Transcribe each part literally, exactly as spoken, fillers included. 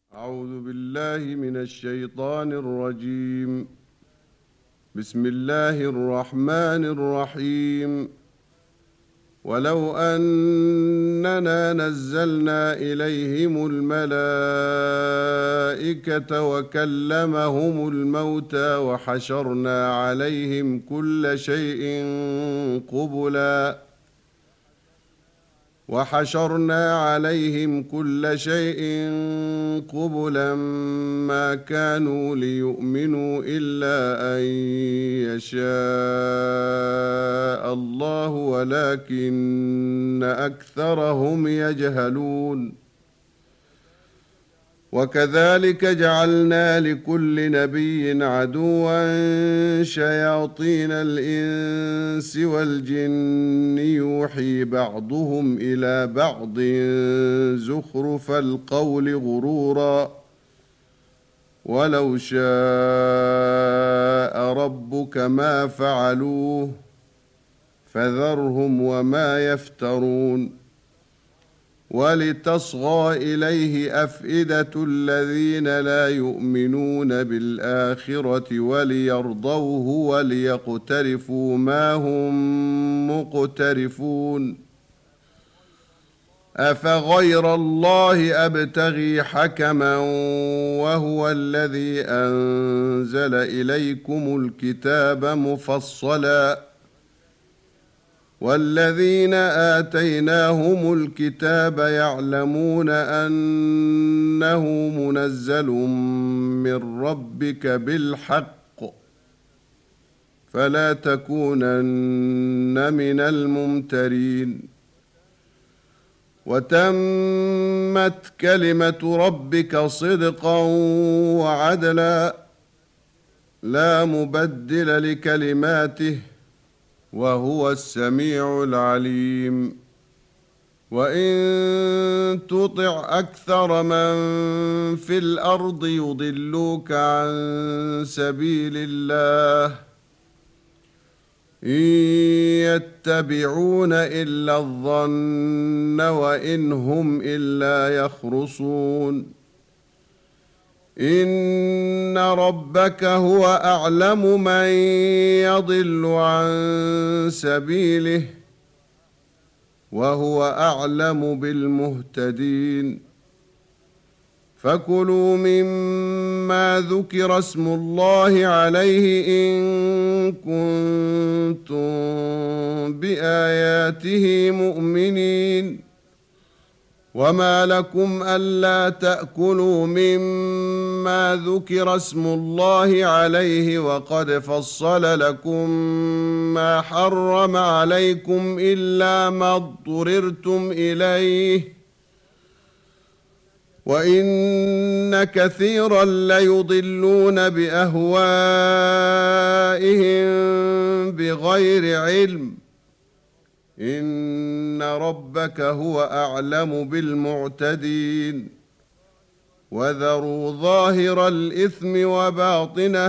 أعوذ بالله من الشيطان الرجيم. بسم الله الرحمن الرحيم. ولو أننا نزلنا إليهم الملائكة وكلمهم الموتى وحشرنا عليهم كل شيء قبلا وحشرنا عليهم كل شيء قبلا ما كانوا ليؤمنوا إلا أن يشاء الله ولكن أكثرهم يجهلون. وكذلك جعلنا لكل نبي عدوا شياطين الإنس والجن يوحي بعضهم إلى بعض زخرف القول غرورا ولو شاء ربك ما فعلوه فذرهم وما يفترون. ولتصغى إليه أفئدة الذين لا يؤمنون بالآخرة وليرضوه وليقترفوا ما هم مقترفون. أفغير الله أبتغي حكما وهو الذي أنزل إليكم الكتاب مفصلا والذين آتيناهم الكتاب يعلمون أنه منزل من ربك بالحق فلا تكونن من الممترين. وتمت كلمة ربك صدقا وعدلا لا مبدل لكلماته وهو السميع العليم. وإن تطع أكثر من في الأرض يضلوك عن سبيل الله إن يتبعون إلا الظن وإن هم إلا يخرصون. إن ربك هو أعلم من يضل عن سبيله وهو أعلم بالمهتدين. فكلوا مما ذكر اسم الله عليه إن كنتم بآياته مؤمنين. وما لكم ألا تأكلوا مما ذكر اسم الله عليه وقد فصل لكم ما حرم عليكم إلا ما اضطررتم إليه وإن كثيرا ليضلون بأهوائهم بغير علم. إن ربك هو أعلم بالمعتدين. وذروا ظاهر الإثم وباطنه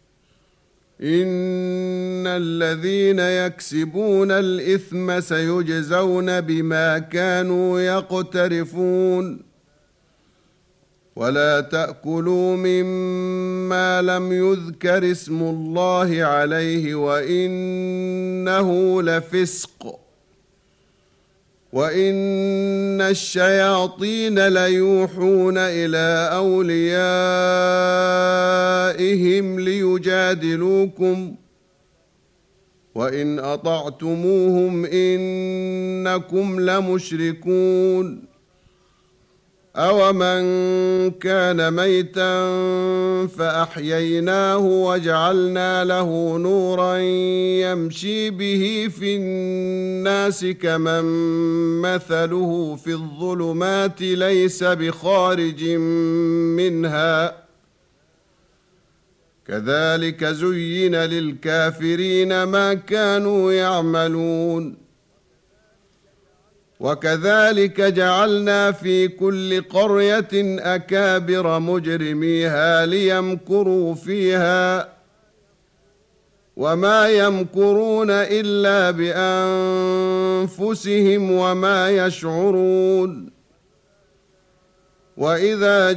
إن الذين يكسبون الإثم سيجزون بما كانوا يقترفون. ولا تأكلوا مما لم يذكر اسم الله عليه وإنه لفسق وإن الشياطين ليوحون إلى أوليائهم ليجادلوكم وإن أطعتموهم إنكم لمشركون. أومن كان ميتا فأحييناه وجعلنا له نورا يمشي به في الناس كمن مثله في الظلمات ليس بخارج منها كذلك زين للكافرين ما كانوا يعملون. وكذلك جعلنا في كل قرية أكابر مجرميها ليمكروا فيها وما يمكرون إلا بأنفسهم وما يشعرون. وإذا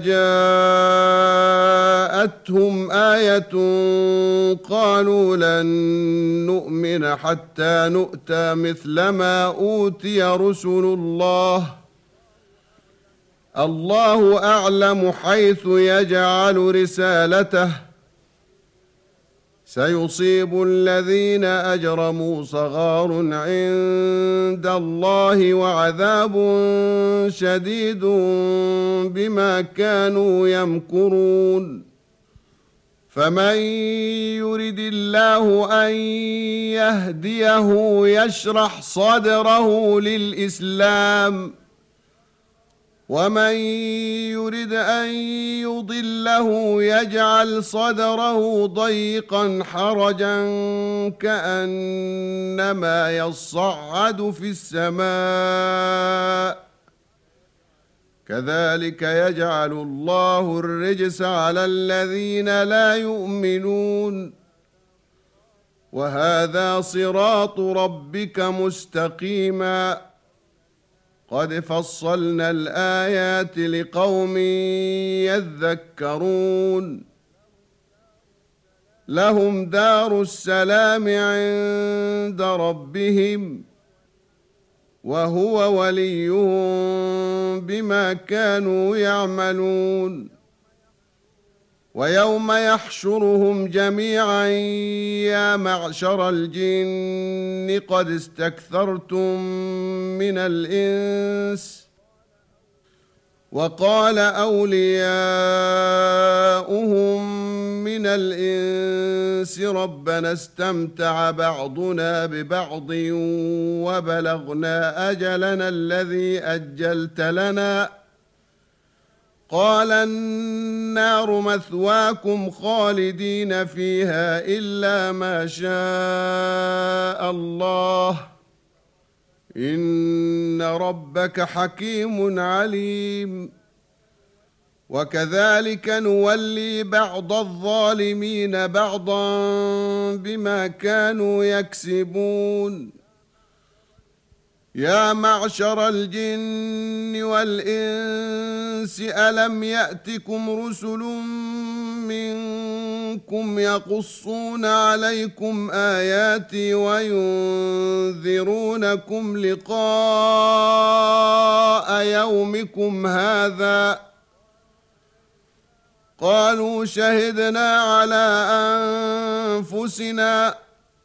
جاءتهم آية قالوا لن نؤمن حتى نؤتى مثل ما أوتي رسل الله الله أعلم حيث يجعل رسالته سيصيب الذين أجرموا صغار عند الله وعذاب شديد بما كانوا يمكرون فمن يرد الله أن يهديه يشرح صدره للإسلام ومن يرد أن يضله يجعل صدره ضيقا حرجا كأنما يصعد في السماء كذلك يجعل الله الرجس على الذين لا يؤمنون وهذا صراط ربك مستقيما قد فصلنا الآيات لقوم يذكرون لهم دار السلام عند ربهم وهو وليهم بما كانوا يعملون ويوم يحشرهم جميعا يا معشر الجن قد استكثرتم من الإنس وقال أولياؤهم من الإنس ربنا استمتع بعضنا ببعض وبلغنا أجلنا الذي أجلت لنا قال النار مثواكم خالدين فيها إلا ما شاء الله إن ربك حكيم عليم وكذلك نولي بعض الظالمين بعضا بما كانوا يكسبون يا معشر الجن والإنس ألم يأتكم رسل منكم يقصون عليكم آياتي وينذرونكم لقاء يومكم هذا قالوا شهدنا على أنفسنا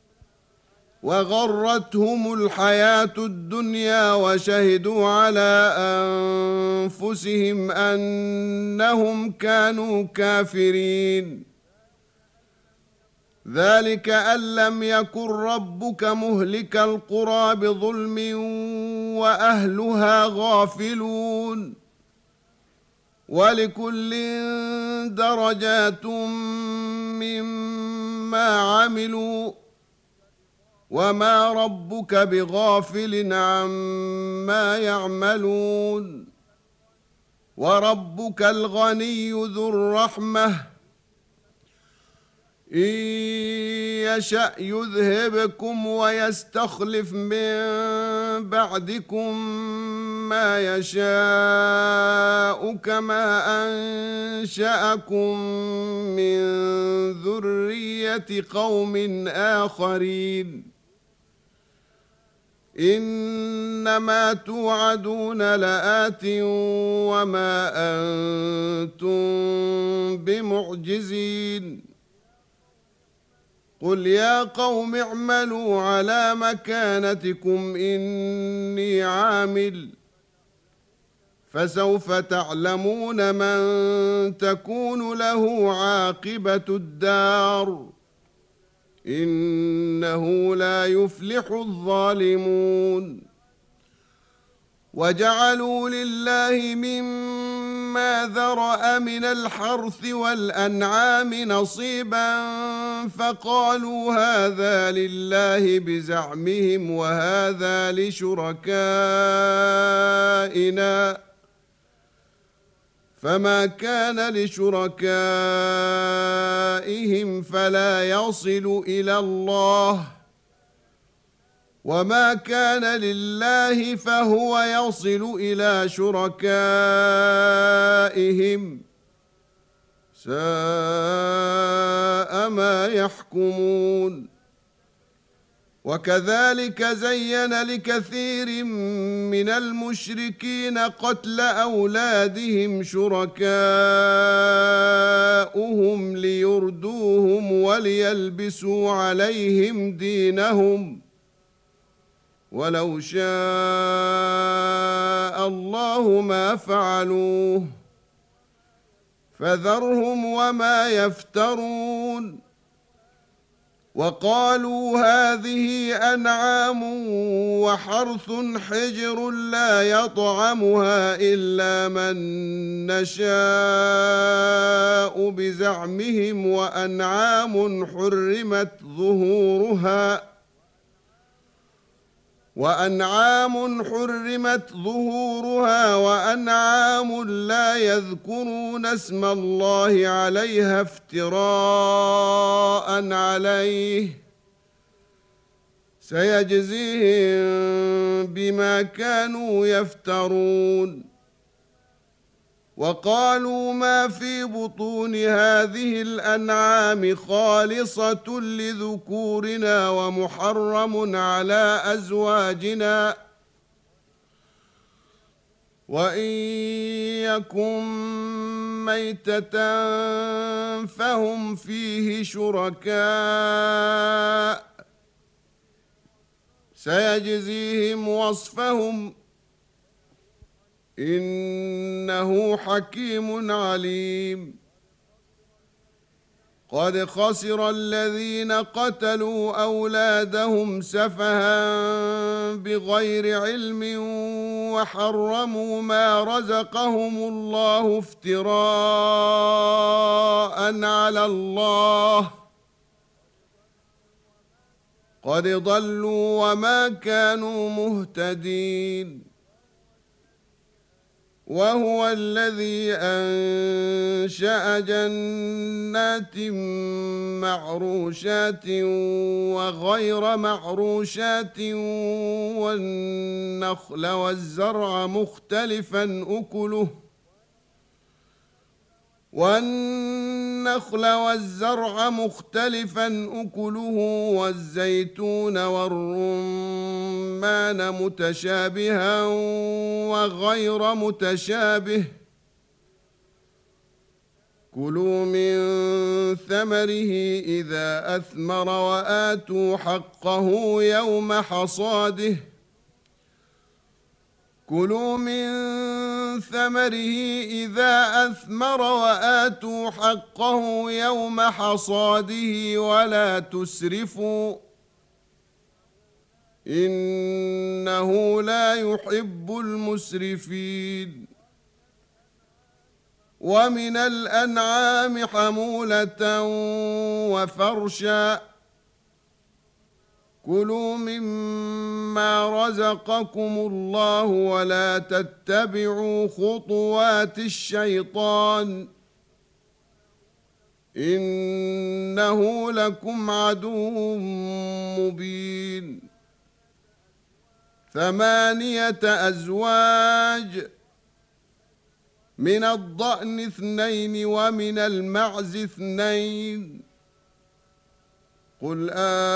وغرتهم الحياة الدنيا وشهدوا على أنفسهم أنهم كانوا كافرين ذلك أن لم يكن ربك مهلك القرى بظلم وأهلها غافلون ولكل درجات مما عملوا وما ربك بغافل عما يعملون وربك الغني ذو الرحمة إن يشأ يذهبكم ويستخلف من بعدكم ما يشاء كما أنشأكم من ذرية قوم آخرين إنما توعدون لآت وما أنتم بمعجزين قل يا قوم اعملوا على مكانتكم إني عامل فسوف تعلمون من تكون له عاقبة الدار إنه لا يفلح الظالمون وجعلوا لله مما ذرأ من الحرث والأنعام نصيبا فقالوا هذا لله بزعمهم وهذا لشركائنا فما كان لشركائهم فلا يصل إلى الله وما كان لله فهو يصل إلى شركائهم ساء ما يحكمون وكذلك زين لكثير من المشركين قتل أولادهم شركاؤهم ليردوهم وليلبسوا عليهم دينهم ولو شاء الله ما فعلوه فذرهم وما يفترون وقالوا هذه أنعام وحرث حجر لا يطعمها إلا من نشاء بزعمهم وأنعام حرمت ظهورها وأنعام حرمت ظهورها وأنعام لا يذكرون اسم الله عليها افتراء عليه سيجزيهم بما كانوا يفترون وقالوا ما في بطون هذه الأنعام خالصة لذكورنا ومحرم على أزواجنا وإن يكن ميتة فهم فيه شركاء سيجزيهم وصفهم إنه حكيم عليم قد خسر الذين قتلوا أولادهم سفها بغير علم وحرموا ما رزقهم الله افتراء على الله قد ضلوا وما كانوا مهتدين وهو الذي أنشأ جنات معروشات وغير معروشات والنخل والزرع مختلفا أكله والنخل والزرع مختلفا أكله والزيتون والرمان متشابها وغير متشابه كلوا من ثمره إذا أثمر وآتوا حقه يوم حصاده كلوا من ثمره إذا أثمر وآتوا حقه يوم حصاده ولا تسرفوا إنه لا يحب المسرفين ومن الأنعام حمولة وفرشا كلوا مما رزقكم الله ولا تتبعوا خطوات الشيطان إنه لكم عدو مبين ثمانية أزواج من الضأن اثنين ومن المعز اثنين قل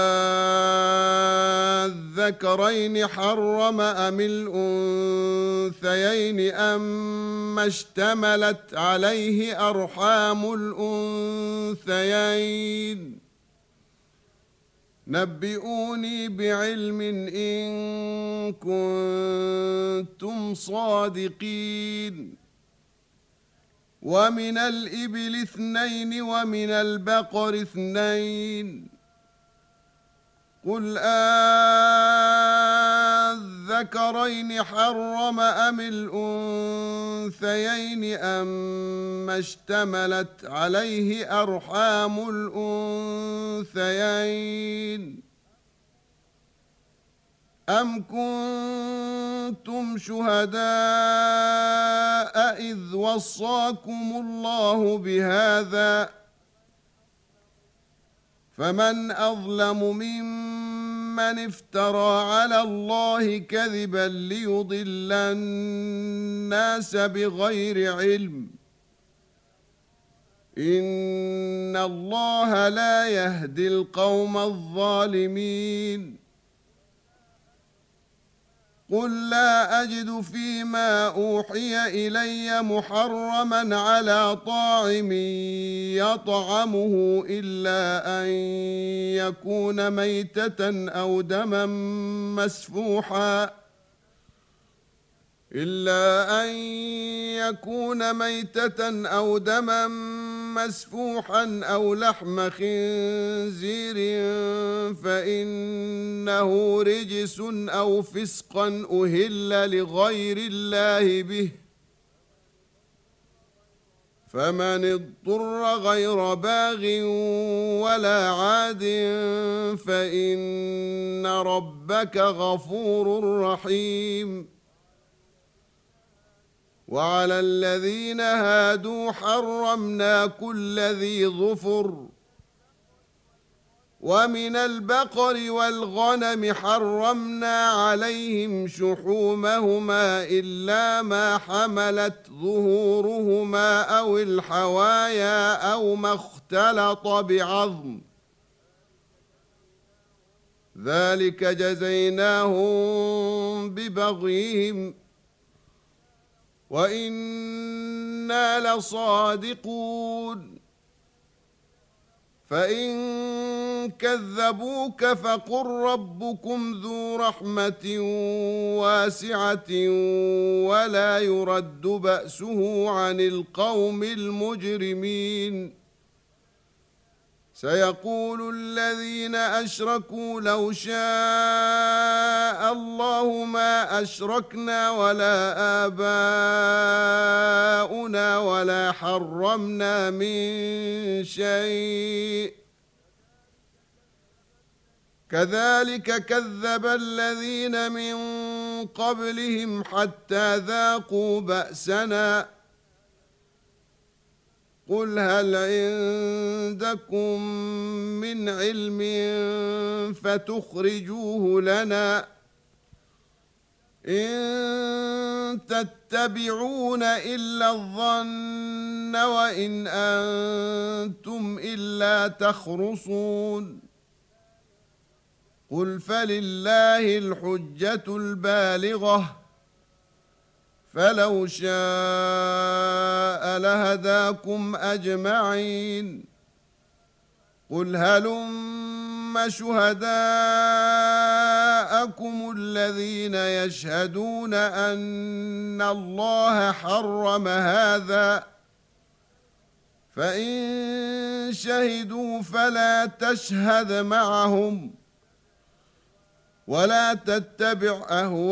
أذكرين حرم أم الأنثيين أما اشتملت عليه أرحام الأنثيين نبئوني بعلم إن كنتم صادقين ومن الإبل اثنين ومن البقر اثنين قل أذكرين حرم أم الأنثيين أما اشتملت عليه أرحام الأنثيين أم كنتم شهداء إذ وصاكم الله بهذا فمن أظلم ممن من افترى على الله كذبا ليضل الناس بغير علم إن الله لا يهدي القوم الظالمين قل لا أجد فيما أوحي إلي محرما على طاعم يطعمه إلا أن يكون ميتة أو دما مسفوحا إلا أن يكون ميتة أو دما مسفوحا أو لحم خنزير فإنه رجس أو فسقا أهل لغير الله به فمن اضطر غير باغ ولا عاد فإن ربك غفور رحيم وعلى الذين هادوا حرمنا كل ذي ظفر ومن البقر والغنم حرمنا عليهم شحومهما إلا ما حملت ظهورهما أو الحوايا أو ما اختلط بعظم ذلك جزيناهم ببغيهم وإنا لصادقون فإن كذبوك فقل ربكم ذو رحمة واسعة ولا يرد بأسه عن القوم المجرمين سيقول الذين أشركوا لو شاء الله ما أشركنا ولا آباؤنا ولا حرمنا من شيء كذلك كذب الذين من قبلهم حتى ذاقوا بأسنا قل هل عندكم من علم فتخرجوه لنا إن تتبعون إلا الظن وإن أنتم إلا تخرصون قل فلله الحجة البالغة فلو شاء لهداكم أجمعين قل هلم شهداءكم الذين يشهدون أن الله حرم هذا فإن شهدوا فلا تشهد معهم ولا تتبع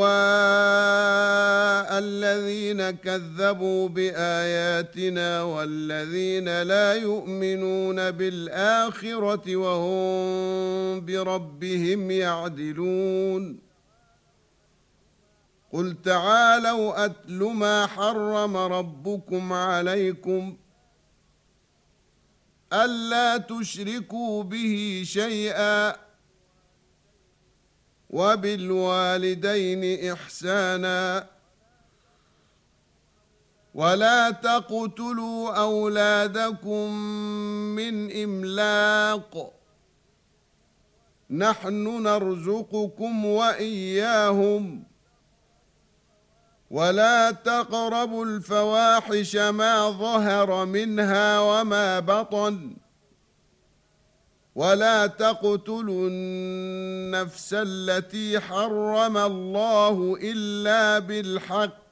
أهواء الذين كذبوا بآياتنا والذين لا يؤمنون بالآخرة وهم بربهم يعدلون قل تعالوا أتل ما حرم ربكم عليكم ألا تشركوا به شيئا وبالوالدين إحسانا ولا تقتلوا أولادكم من إملاق نحن نرزقكم وإياهم ولا تقربوا الفواحش ما ظهر منها وما بطن ولا تقتلوا النفس التي حرم الله إلا بالحق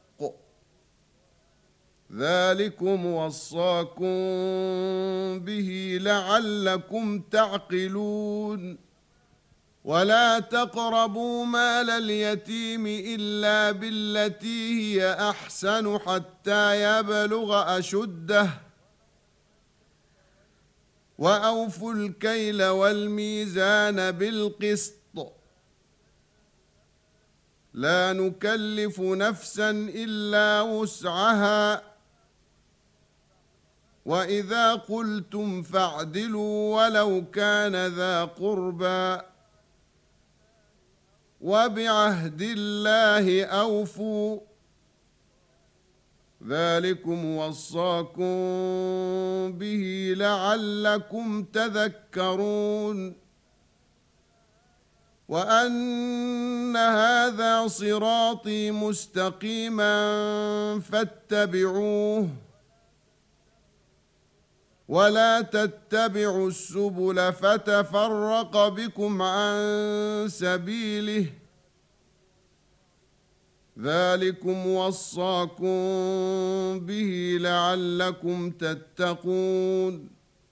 ذلكم وصاكم به لعلكم تعقلون ولا تقربوا مال اليتيم إلا بالتي هي أحسن حتى يبلغ أشده وأوفوا الكيل والميزان بالقسط لا نكلف نفسا إلا وسعها وإذا قلتم فاعدلوا ولو كان ذا قربى وبعهد الله أوفوا ذلكم وصاكم به لعلكم تذكرون وأن هذا صراطي مستقيما فاتبعوه ولا تتبعوا السبل فتفرق بكم عن سبيله ذلكم وصاكم به لعلكم تتقون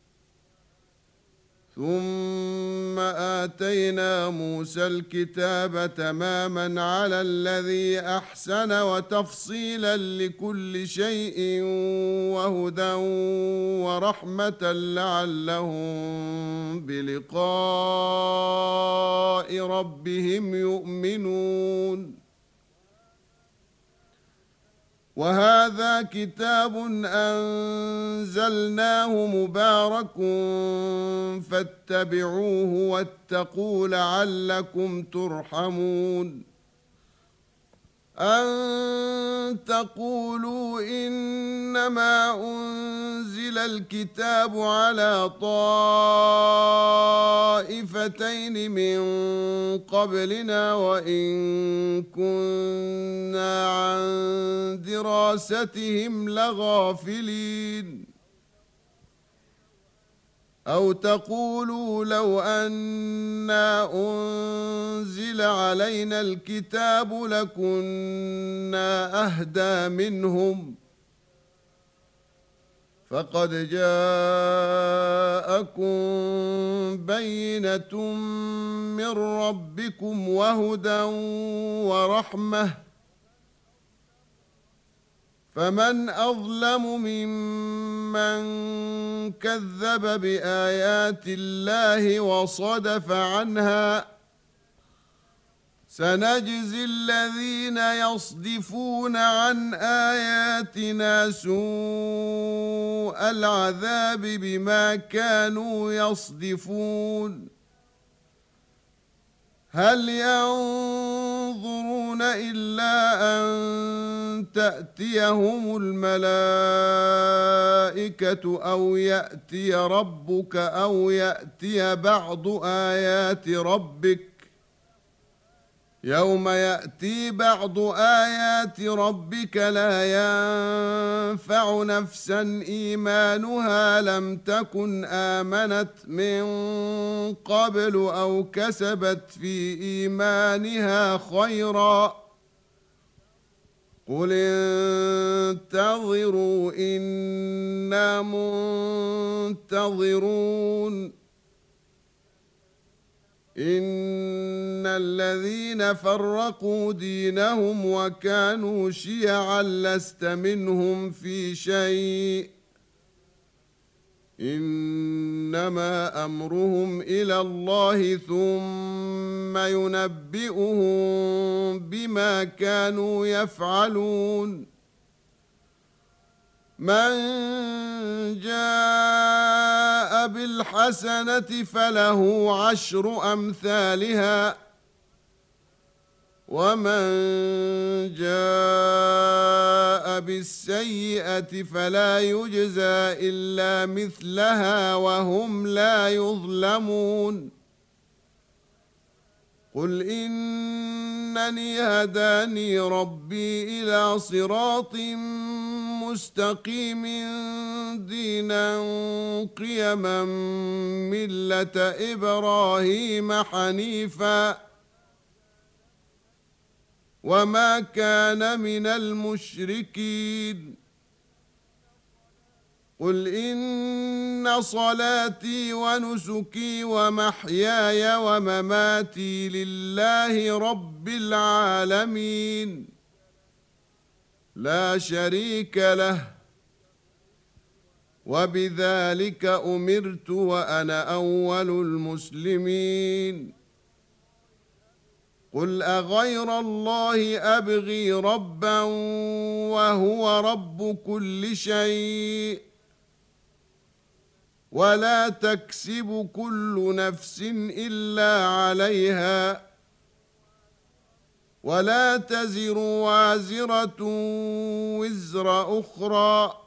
ثم آتينا موسى الكتاب تماما على الذي أحسن وتفصيلا لكل شيء وهدى ورحمة لعلهم بلقاء ربهم يؤمنون وهذا كتاب أنزلناه مبارك فاتبعوه واتقوا لعلكم ترحمون أن تقولوا إنما أنزل الكتاب على طائفتين من قبلنا وإن كنا عن دراستهم لغافلين أو تقولوا لو أنا أنزل علينا الكتاب لكنا أهدى منهم فقد جاءكم بينة من ربكم وهدى ورحمة فمن أظلم ممن كذب بآيات الله وصدف عنها سنجزي الذين يصدفون عن آياتنا سوء العذاب بما كانوا يصدفون هل ينظرون إلا أن تأتيهم الملائكة أو يأتي ربك أو يأتي بعض آيات ربك يوم يأتي بعض آيات ربك لا ينفع نفسا إيمانها لم تكن آمنت من قبل أو كسبت في إيمانها خيرا قل انتظروا إنا منتظرون إن الذين فرقوا دينهم وكانوا شيعا لست منهم في شيء إنما أمرهم إلى الله ثم ينبئهم بما كانوا يفعلون من جاء بالحسنة فله عشر أمثالها ومن جاء بالسيئة فلا يجزى إلا مثلها وهم لا يظلمون قل إنني هداني ربي إلى صراط مستقيم دينا قيما ملة إبراهيم حنيفا وما كان من المشركين قل إن صلاتي ونسكي ومحياي ومماتي لله رب العالمين لا شريك له وبذلك أمرت وأنا أول المسلمين قل أغير الله أبغي ربا وهو رب كل شيء ولا تكسب كل نفس إلا عليها ولا تزر وازرة وزر أخرى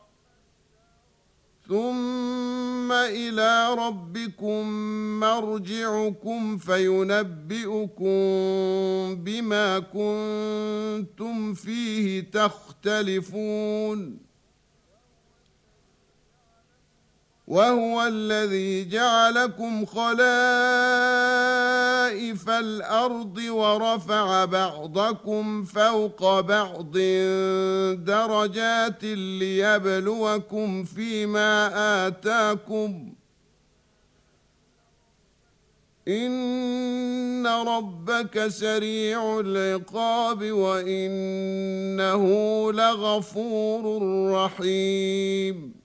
ثم إلى ربكم مرجعكم فينبئكم بما كنتم فيه تختلفون وهو الذي جعلكم خلائف الأرض ورفع بعضكم فوق بعض درجات ليبلوكم فيما آتاكم إن ربك سريع العقاب وإنه لغفور رحيم.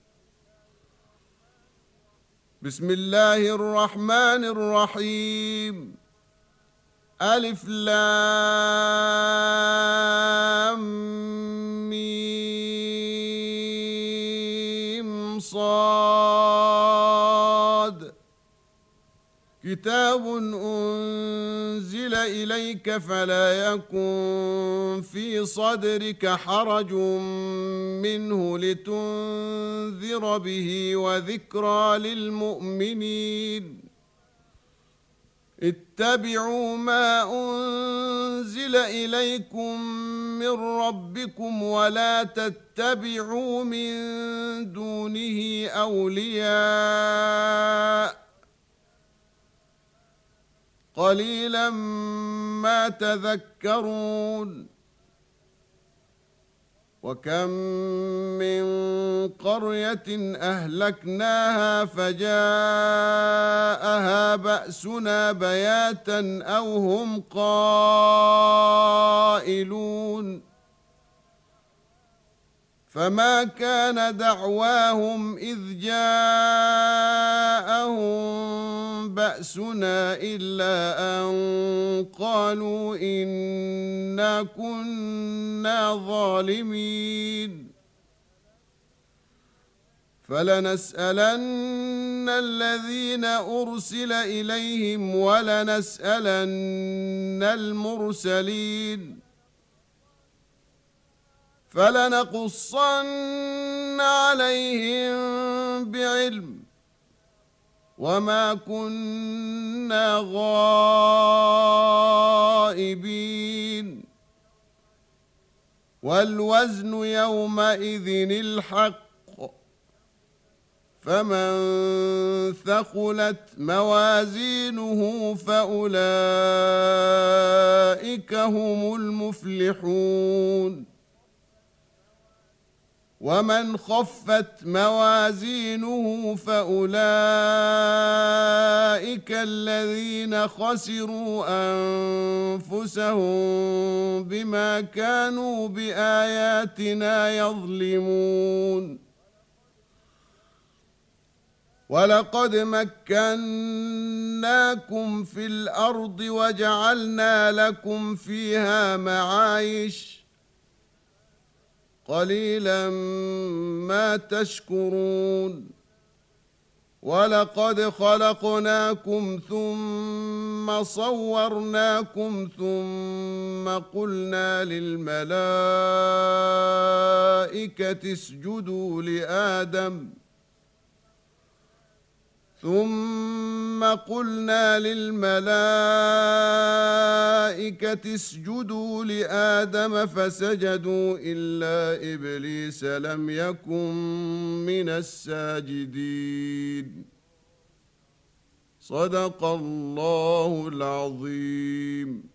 بسم الله الرحمن الرحيم. ألف لام ميم صاد كتاب أنزل إليك فلا يكن في صدرك حرج منه لتنذر به وذكرى للمؤمنين اتبعوا ما أنزل إليكم من ربكم ولا تتبعوا من دونه أولياء قليلا ما تذكرون وكم من قرية أهلكناها فجاءها بأسنا بياتا أو هم قائلون فما كان دعواهم إذ جاءهم بأسنا إلا أن قالوا إنا كنا ظالمين فلنسألن الذين أرسل إليهم ولنسألن المرسلين فلنقصن عليهم بعلم وما كنا غائبين والوزن يومئذ الحق فمن ثقلت موازينه فأولئك هم المفلحون ومن خفت موازينه فأولئك الذين خسروا أنفسهم بما كانوا بآياتنا يظلمون ولقد مكناكم في الأرض وجعلنا لكم فيها معايش قليلا ما تشكرون ولقد خلقناكم ثم صورناكم ثم قلنا للملائكة اسجدوا لآدم ثم قلنا للملائكة اسجدوا لآدم فسجدوا إلا إبليس لم يكن من الساجدين صدق الله العظيم.